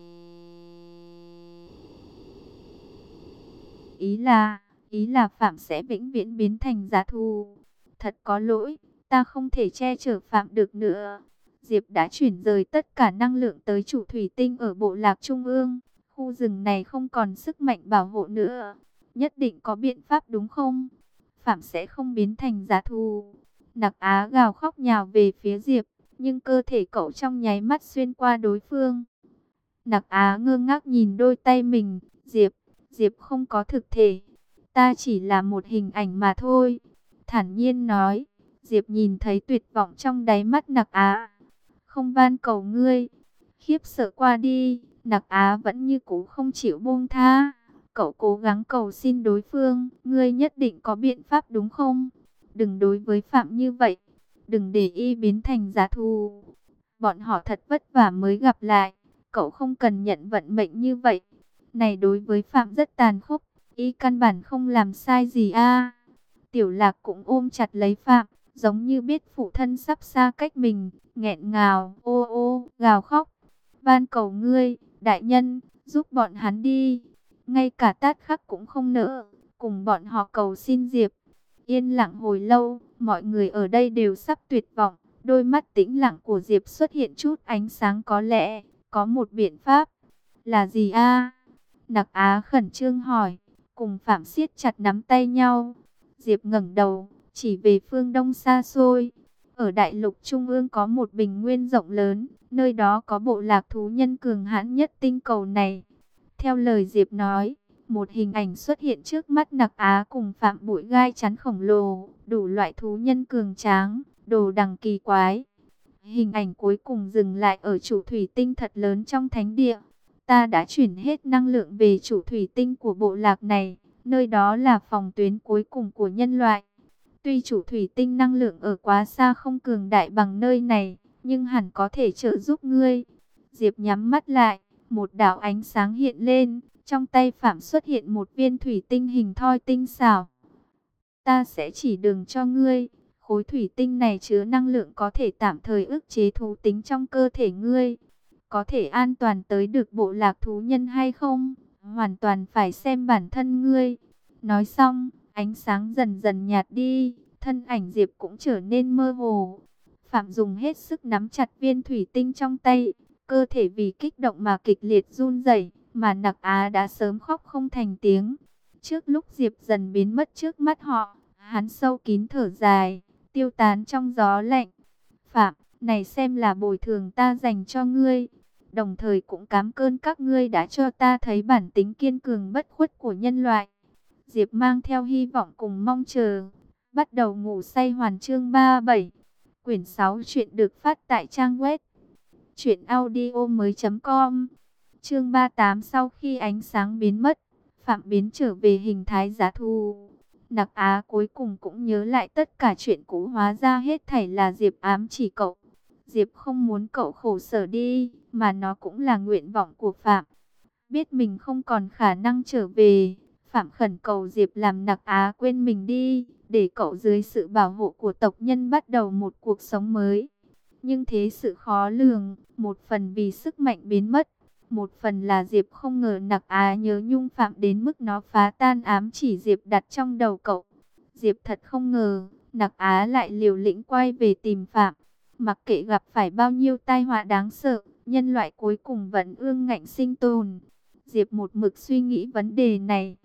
S1: Ý là, ý là Phạm sẽ vĩnh viễn biến thành dã thú. Thật có lỗi, ta không thể che chở Phạm được nữa. Diệp đã chuyển rời tất cả năng lượng tới chủ thủy tinh ở bộ lạc Trung ương. Khu rừng này không còn sức mạnh bảo hộ nữa. Nhất định có biện pháp đúng không? Phạm sẽ không biến thành dã thú. Nặc Á gào khóc nhào về phía Diệp, nhưng cơ thể cậu trong nháy mắt xuyên qua đối phương. Nặc Á ngơ ngác nhìn đôi tay mình. Diệp, Diệp không có thực thể. Ta chỉ là một hình ảnh mà thôi. Thản nhiên nói. Diệp nhìn thấy tuyệt vọng trong đáy mắt Nặc Á. Không van cầu ngươi. Khiếp sợ qua đi, Nặc Á vẫn như cũ không chịu buông tha. Cậu cố gắng cầu xin đối phương, ngươi nhất định có biện pháp đúng không? Đừng đối với Phạm như vậy. Đừng để y biến thành dã thú. Bọn họ thật vất vả mới gặp lại. Cậu không cần nhận vận mệnh như vậy. Này đối với Phạm rất tàn khốc. Y căn bản không làm sai gì a. Tiểu Lạc cũng ôm chặt lấy Phạm, giống như biết phụ thân sắp xa cách mình, nghẹn ngào, ô ô, gào khóc. Van cầu ngươi, đại nhân, giúp bọn hắn đi. Ngay cả Tát Khắc cũng không nỡ, cùng bọn họ cầu xin Diệp. Yên lặng hồi lâu, mọi người ở đây đều sắp tuyệt vọng. Đôi mắt tĩnh lặng của Diệp xuất hiện chút ánh sáng, có lẽ có một biện pháp. Là gì a? Nặc Á khẩn trương hỏi, cùng Phạm siết chặt nắm tay nhau. Diệp ngẩng đầu, chỉ về phương đông xa xôi. Ở đại lục trung ương có một bình nguyên rộng lớn, nơi đó có bộ lạc thú nhân cường hãn nhất tinh cầu này. Theo lời Diệp nói, một hình ảnh xuất hiện trước mắt Nặc Á cùng Phạm bụi gai chắn khổng lồ, đủ loại thú nhân cường tráng, đồ đằng kỳ quái. Hình ảnh cuối cùng dừng lại ở chủ thủy tinh thật lớn trong thánh địa. Ta đã chuyển hết năng lượng về chủ thủy tinh của bộ lạc này, nơi đó là phòng tuyến cuối cùng của nhân loại. Tuy chủ thủy tinh năng lượng ở quá xa không cường đại bằng nơi này, nhưng hẳn có thể trợ giúp ngươi. Diệp nhắm mắt lại, một đạo ánh sáng hiện lên, trong tay Phạm xuất hiện một viên thủy tinh hình thoi tinh xảo. Ta sẽ chỉ đường cho ngươi, khối thủy tinh này chứa năng lượng có thể tạm thời ức chế thú tính trong cơ thể ngươi. Có thể an toàn tới được bộ lạc thú nhân hay không, hoàn toàn phải xem bản thân ngươi. Nói xong, ánh sáng dần dần nhạt đi, thân ảnh Diệp cũng trở nên mơ hồ. Phạm dùng hết sức nắm chặt viên thủy tinh trong tay, cơ thể vì kích động mà kịch liệt run rẩy, mà Nặc Á đã sớm khóc không thành tiếng. Trước lúc Diệp dần biến mất trước mắt họ, hắn sâu kín thở dài, tiêu tán trong gió lạnh. Phạm, này xem là bồi thường ta dành cho ngươi, đồng thời cũng cám ơn các ngươi đã cho ta thấy bản tính kiên cường bất khuất của nhân loại. Diệp mang theo hy vọng cùng mong chờ, bắt đầu ngủ say hoàn chương ba mươi bảy. Quyển sáu chuyện được phát tại trang web truyện audio mới chấm com. Chương ba mươi tám, sau khi ánh sáng biến mất, Phạm biến trở về hình thái dã thú. Nặc Á cuối cùng cũng nhớ lại tất cả chuyện cũ, hóa ra hết thảy là Diệp ám chỉ cậu. Diệp không muốn cậu khổ sở đi, mà nó cũng là nguyện vọng của Phạm. Biết mình không còn khả năng trở về, Phạm khẩn cầu Diệp làm Nặc Á quên mình đi, để cậu dưới sự bảo hộ của tộc nhân bắt đầu một cuộc sống mới. Nhưng thế sự khó lường, một phần vì sức mạnh biến mất, một phần là Diệp không ngờ Nặc Á nhớ nhung Phạm đến mức nó phá tan ám chỉ Diệp đặt trong đầu cậu. Diệp thật không ngờ, Nặc Á lại liều lĩnh quay về tìm Phạm. Mặc kệ gặp phải bao nhiêu tai họa đáng sợ, nhân loại cuối cùng vẫn ương ngạnh sinh tồn. Diệp một mực suy nghĩ vấn đề này.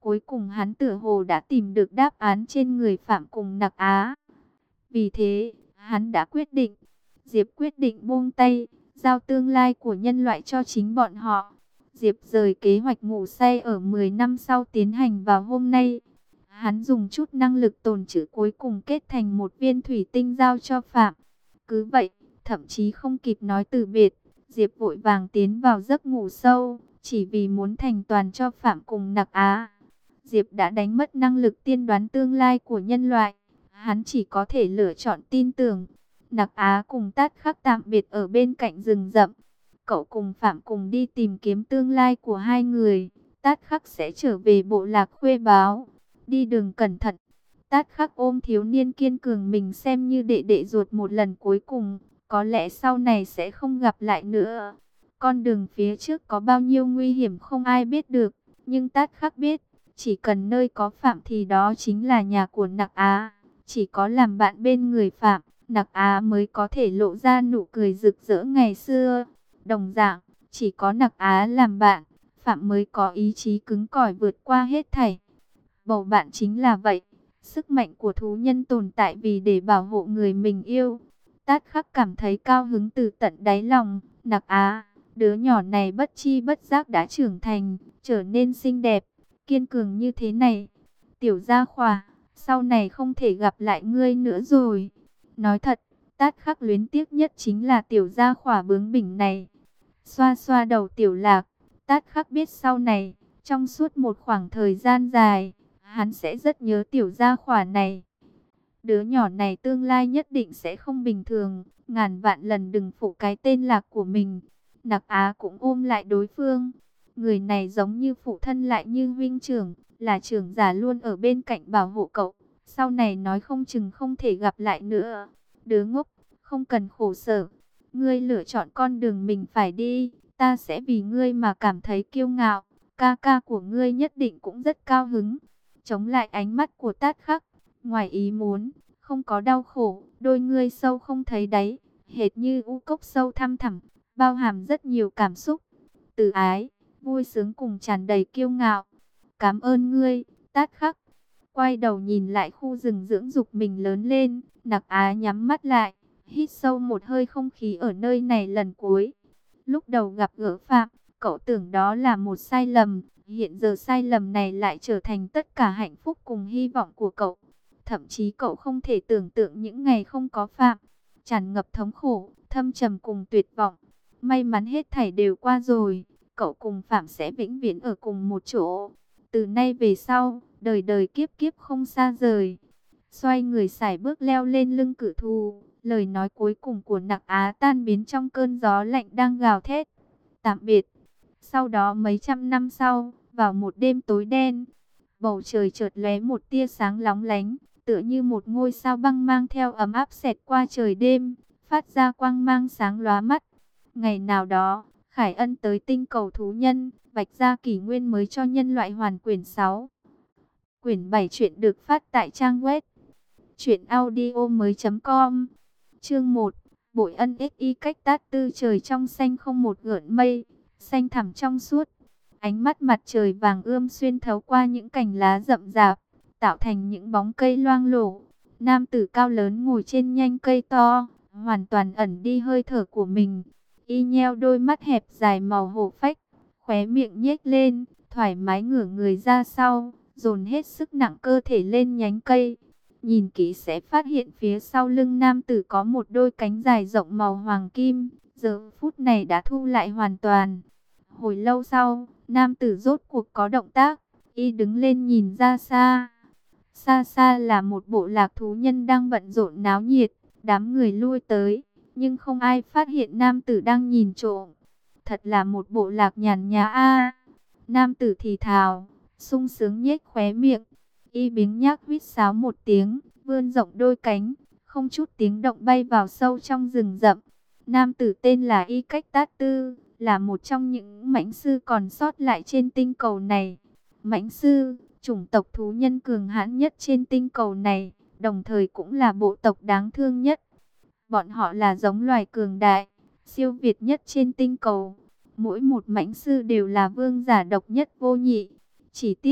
S1: Cuối cùng hắn tựa hồ đã tìm được đáp án trên người Phạm cùng Nặc Á. Vì thế, hắn đã quyết định, Diệp quyết định buông tay, giao tương lai của nhân loại cho chính bọn họ. Diệp rời kế hoạch ngủ say ở mười năm sau tiến hành vào hôm nay. Hắn dùng chút năng lực tồn trữ cuối cùng kết thành một viên thủy tinh giao cho Phạm. Cứ vậy, thậm chí không kịp nói từ biệt, Diệp vội vàng tiến vào giấc ngủ sâu, chỉ vì muốn thành toàn cho Phạm cùng Nặc Á. Diệp đã đánh mất năng lực tiên đoán tương lai của nhân loại. Hắn chỉ có thể lựa chọn tin tưởng. Nặc Á cùng Tát Khắc tạm biệt ở bên cạnh rừng rậm. Cậu cùng Phạm cùng đi tìm kiếm tương lai của hai người. Tát Khắc sẽ trở về bộ lạc Khuê Báo. Đi đường cẩn thận. Tát Khắc ôm thiếu niên kiên cường mình xem như đệ đệ ruột một lần cuối cùng. Có lẽ sau này sẽ không gặp lại nữa. Con đường phía trước có bao nhiêu nguy hiểm không ai biết được. Nhưng Tát Khắc biết, chỉ cần nơi có Phạm thì đó chính là nhà của Nặc Á. Chỉ có làm bạn bên người Phạm, Nặc Á mới có thể lộ ra nụ cười rực rỡ ngày xưa. Đồng dạng, chỉ có Nặc Á làm bạn, Phạm mới có ý chí cứng cỏi vượt qua hết thảy. Bầu bạn chính là vậy. Sức mạnh của thú nhân tồn tại vì để bảo hộ người mình yêu. Tát Khắc cảm thấy cao hứng từ tận đáy lòng. Nặc Á, đứa nhỏ này bất chi bất giác đã trưởng thành, trở nên xinh đẹp, kiên cường như thế này. Tiểu Gia Khỏa, sau này không thể gặp lại ngươi nữa rồi. Nói thật, Tát Khắc luyến tiếc nhất chính là Tiểu Gia Khỏa bướng bỉnh này. Xoa xoa đầu Tiểu Lạc, Tát Khắc biết sau này, trong suốt một khoảng thời gian dài, hắn sẽ rất nhớ Tiểu Gia Khỏa này. Đứa nhỏ này tương lai nhất định sẽ không bình thường, ngàn vạn lần đừng phụ cái tên Lạc của mình. Nặc Á cũng ôm lại đối phương. Người này giống như phụ thân lại như huynh trưởng, là trưởng giả luôn ở bên cạnh bảo hộ cậu. Sau này nói không chừng không thể gặp lại nữa. Đứa ngốc, không cần khổ sở. Ngươi lựa chọn con đường mình phải đi, ta sẽ vì ngươi mà cảm thấy kiêu ngạo. Ca ca của ngươi nhất định cũng rất cao hứng. Chống lại ánh mắt của Tát Khắc, ngoài ý muốn, không có đau khổ, đôi ngươi sâu không thấy đáy, hệt như u cốc sâu thăm thẳm, bao hàm rất nhiều cảm xúc, từ ái, vui sướng cùng tràn đầy kiêu ngạo. Cảm ơn ngươi, Tát Khắc. Quay đầu nhìn lại khu rừng dưỡng dục mình lớn lên, Nặc Á nhắm mắt lại, hít sâu một hơi không khí ở nơi này lần cuối. Lúc đầu gặp gỡ Phạm, cậu tưởng đó là một sai lầm, hiện giờ sai lầm này lại trở thành tất cả hạnh phúc cùng hy vọng của cậu. Thậm chí cậu không thể tưởng tượng những ngày không có Phạm, tràn ngập thống khổ, thâm trầm cùng tuyệt vọng. May mắn hết thảy đều qua rồi, cậu cùng Phạm sẽ vĩnh viễn ở cùng một chỗ. Từ nay về sau, đời đời kiếp kiếp không xa rời. Xoay người sải bước leo lên lưng cự thú, lời nói cuối cùng của Nặc Á tan biến trong cơn gió lạnh đang gào thét. Tạm biệt. Sau đó mấy trăm năm sau, vào một đêm tối đen, bầu trời chợt lóe một tia sáng lóng lánh, tựa như một ngôi sao băng mang theo ấm áp xẹt qua trời đêm, phát ra quang mang sáng lóa mắt. Ngày nào đó, Khải Ân tới tinh cầu thú nhân, vạch ra kỷ nguyên mới cho nhân loại hoàn quyển sáu. Quyển bảy truyện được phát tại trang web truyện audio mới chấm com. Chương một. Bội ân ích y cách tát tư trời trong xanh không một gợn mây, xanh thẳm trong suốt. Ánh mắt mặt trời vàng ươm xuyên thấu qua những cành lá rậm rạp, tạo thành những bóng cây loang lổ. Nam tử cao lớn ngồi trên nhánh cây to, hoàn toàn ẩn đi hơi thở của mình. Y nheo đôi mắt hẹp dài màu hổ phách, khóe miệng nhếch lên, thoải mái ngửa người ra sau, dồn hết sức nặng cơ thể lên nhánh cây. Nhìn kỹ sẽ phát hiện phía sau lưng nam tử có một đôi cánh dài rộng màu hoàng kim, giờ phút này đã thu lại hoàn toàn. Hồi lâu sau, nam tử rốt cuộc có động tác, y đứng lên nhìn ra xa. Xa xa là một bộ lạc thú nhân đang bận rộn náo nhiệt, đám người lui tới, nhưng không ai phát hiện nam tử đang nhìn trộm. Thật là một bộ lạc nhàn nhã a. Nam tử thì thào, sung sướng nhếch khóe miệng. Y biếng nhác huýt sáo một tiếng, vươn rộng đôi cánh, không chút tiếng động bay vào sâu trong rừng rậm. Nam tử tên là Y Cách Tát Tư, là một trong những mãnh sư còn sót lại trên tinh cầu này. Mãnh sư, chủng tộc thú nhân cường hãn nhất trên tinh cầu này, đồng thời cũng là bộ tộc đáng thương nhất. Bọn họ là giống loài cường đại, siêu việt nhất trên tinh cầu. Mỗi một mãnh sư đều là vương giả độc nhất vô nhị. Chỉ tiếc,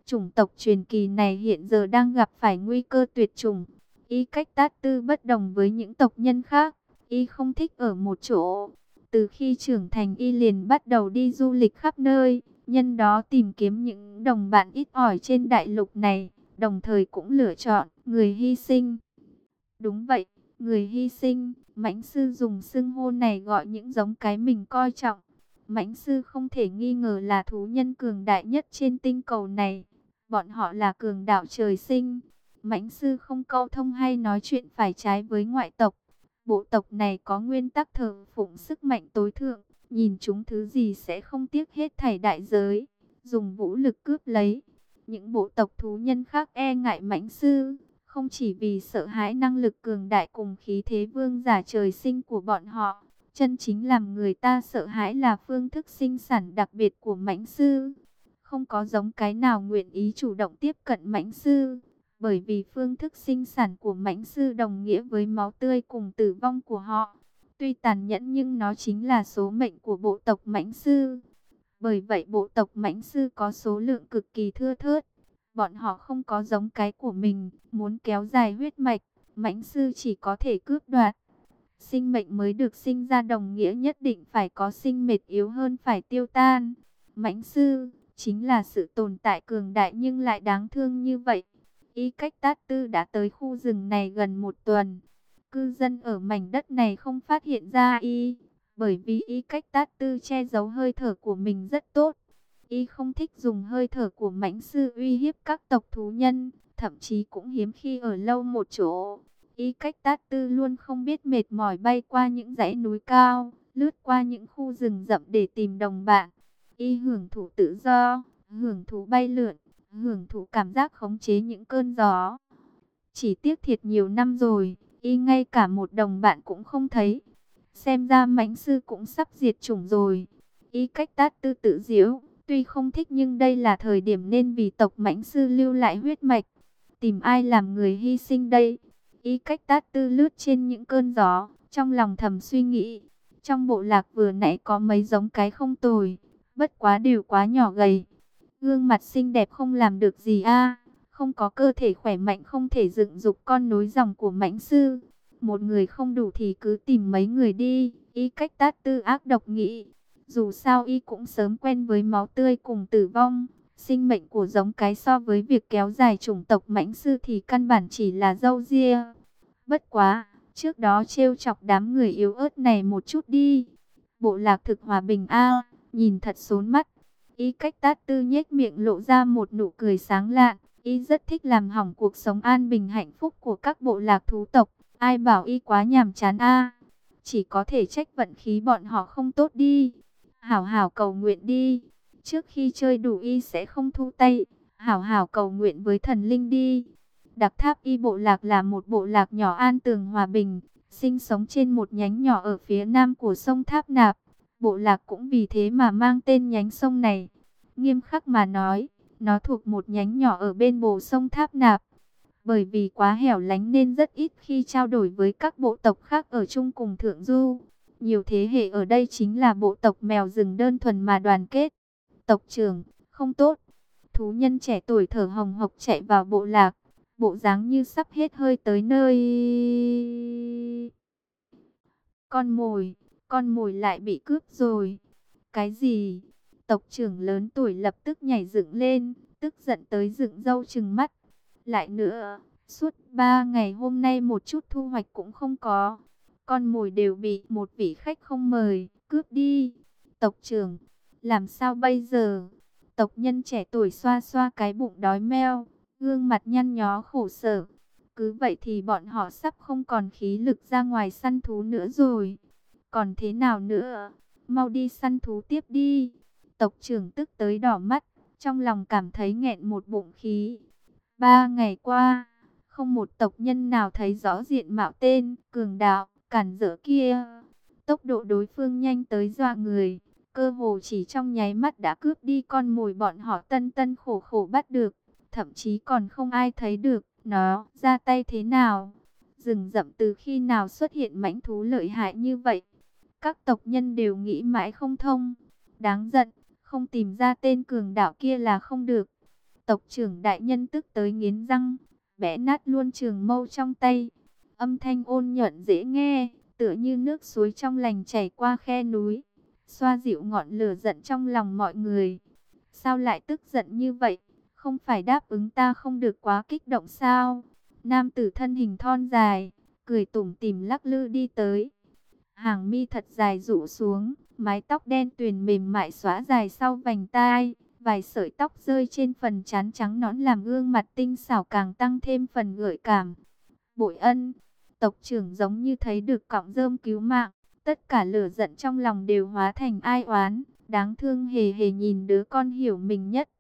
S1: Chủng tộc truyền kỳ này hiện giờ đang gặp phải nguy cơ tuyệt chủng. Y Cách Tát Tư bất đồng với những tộc nhân khác, y không thích ở một chỗ. Từ khi trưởng thành y liền bắt đầu đi du lịch khắp nơi, nhân đó tìm kiếm những đồng bạn ít ỏi trên đại lục này, đồng thời cũng lựa chọn người hy sinh. Đúng vậy, người hy sinh, Mãnh Sư dùng xưng hô này gọi những giống cái mình coi trọng. Mãnh Sư không thể nghi ngờ là thú nhân cường đại nhất trên tinh cầu này. Bọn họ là cường đạo trời sinh. Mãnh Sư không câu thông hay nói chuyện phải trái với ngoại tộc. Bộ tộc này có nguyên tắc thờ phụng sức mạnh tối thượng, nhìn chúng thứ gì sẽ không tiếc hết thảy đại giới, dùng vũ lực cướp lấy. Những bộ tộc thú nhân khác e ngại Mãnh Sư, không chỉ vì sợ hãi năng lực cường đại cùng khí thế vương giả trời sinh của bọn họ, chân chính làm người ta sợ hãi là phương thức sinh sản đặc biệt của Mãnh Sư. Không có giống cái nào nguyện ý chủ động tiếp cận Mãnh Sư, bởi vì phương thức sinh sản của Mãnh Sư đồng nghĩa với máu tươi cùng tử vong của họ. Tuy tàn nhẫn nhưng nó chính là số mệnh của bộ tộc Mãnh Sư. Bởi vậy bộ tộc Mãnh Sư có số lượng cực kỳ thưa thớt. Bọn họ không có giống cái của mình, muốn kéo dài huyết mạch, Mãnh Sư chỉ có thể cướp đoạt. Sinh mệnh mới được sinh ra đồng nghĩa nhất định phải có sinh mệt yếu hơn phải tiêu tan. Mãnh Sư chính là sự tồn tại cường đại nhưng lại đáng thương như vậy. Y Cách Tát Tư đã tới khu rừng này gần một tuần. Cư dân ở mảnh đất này không phát hiện ra y, bởi vì Y Cách Tát Tư che giấu hơi thở của mình rất tốt. Y không thích dùng hơi thở của Mãnh Sư uy hiếp các tộc thú nhân, thậm chí cũng hiếm khi ở lâu một chỗ. Y Cách Tát Tư luôn không biết mệt mỏi bay qua những dãy núi cao, lướt qua những khu rừng rậm để tìm đồng bạn. Y hưởng thụ tự do, hưởng thụ bay lượn, hưởng thụ cảm giác khống chế những cơn gió. Chỉ tiếc thiệt nhiều năm rồi, y ngay cả một đồng bạn cũng không thấy. Xem ra Mãnh Sư cũng sắp diệt chủng rồi. Y Cách Tát Tư tự giễu, tuy không thích nhưng đây là thời điểm nên vì tộc Mãnh Sư lưu lại huyết mạch. Tìm ai làm người hy sinh đây? Y Cách Tát Tư lướt trên những cơn gió, trong lòng thầm suy nghĩ. Trong bộ lạc vừa nãy có mấy giống cái không tồi, bất quá đều quá nhỏ gầy. Gương mặt xinh đẹp không làm được gì a, không có cơ thể khỏe mạnh không thể dựng dục con nối dòng của Mãnh Sư. Một người không đủ thì cứ tìm mấy người đi, Y Cách Tát Tư ác độc nghĩ. Dù sao y cũng sớm quen với máu tươi cùng tử vong. Sinh mệnh của giống cái so với việc kéo dài chủng tộc Mãnh Sư thì căn bản chỉ là râu ria. Bất quá, trước đó trêu chọc đám người yếu ớt này một chút đi. Bộ lạc thực hòa bình a, nhìn thật xốn mắt. Y Cách Tát Tư nhếch miệng lộ ra một nụ cười sáng lạn. Y rất thích làm hỏng cuộc sống an bình hạnh phúc của các bộ lạc thú tộc. Ai bảo y quá nhàm chán a, chỉ có thể trách vận khí bọn họ không tốt đi. Hảo hảo cầu nguyện đi. Trước khi chơi đủ y sẽ không thu tay. Hảo hảo cầu nguyện với thần linh đi. Đặc Tháp Y bộ lạc là một bộ lạc nhỏ an tường hòa bình, sinh sống trên một nhánh nhỏ ở phía nam của sông Tháp Nạp. Bộ lạc cũng vì thế mà mang tên nhánh sông này. Nghiêm khắc mà nói, nó thuộc một nhánh nhỏ ở bên bờ sông Tháp Nạp. Bởi vì quá hẻo lánh nên rất ít khi trao đổi với các bộ tộc khác ở chung cùng thượng du. Nhiều thế hệ ở đây chính là bộ tộc mèo rừng đơn thuần mà đoàn kết. Tộc trưởng, không tốt. Thú nhân trẻ tuổi thở hồng hộc chạy vào bộ lạc. Bộ dáng như sắp hết hơi tới nơi. Con mồi, con mồi lại bị cướp rồi. Cái gì? Tộc trưởng lớn tuổi lập tức nhảy dựng lên, tức giận tới dựng râu trừng mắt. Lại nữa, suốt ba ngày hôm nay một chút thu hoạch cũng không có. Con mồi đều bị một vị khách không mời, cướp đi. Tộc trưởng, làm sao bây giờ? Tộc nhân trẻ tuổi xoa xoa cái bụng đói meo, gương mặt nhăn nhó khổ sở. Cứ vậy thì bọn họ sắp không còn khí lực ra ngoài săn thú nữa rồi. Còn thế nào nữa? Mau đi săn thú tiếp đi. Tộc trưởng tức tới đỏ mắt, trong lòng cảm thấy nghẹn một bụng khí. Ba ngày qua, không một tộc nhân nào thấy rõ diện mạo tên cường đạo cản rỡ kia. Tốc độ đối phương nhanh tới dọa người, cơ hồ chỉ trong nháy mắt đã cướp đi con mồi bọn họ tân tân khổ khổ bắt được. Thậm chí còn không ai thấy được nó ra tay thế nào. Rừng rậm từ khi nào xuất hiện mãnh thú lợi hại như vậy? Các tộc nhân đều nghĩ mãi không thông. Đáng giận, không tìm ra tên cường đạo kia là không được. Tộc trưởng đại nhân tức tới nghiến răng, bẽ nát luôn trường mâu trong tay. Âm thanh ôn nhuận dễ nghe, tựa như nước suối trong lành chảy qua khe núi, xoa dịu ngọn lửa giận trong lòng mọi người. Sao lại tức giận như vậy? Không phải đáp ứng ta không được quá kích động sao? Nam tử thân hình thon dài, cười tủm tỉm lắc lư đi tới. Hàng mi thật dài rũ xuống, mái tóc đen tuyền mềm mại xõa dài sau vành tai, vài sợi tóc rơi trên phần trán trắng nõn làm gương mặt tinh xảo càng tăng thêm phần gợi cảm. Bội ân, tộc trưởng giống như thấy được cọng rơm cứu mạng, tất cả lửa giận trong lòng đều hóa thành ai oán, đáng thương hề hề nhìn đứa con hiểu mình nhất.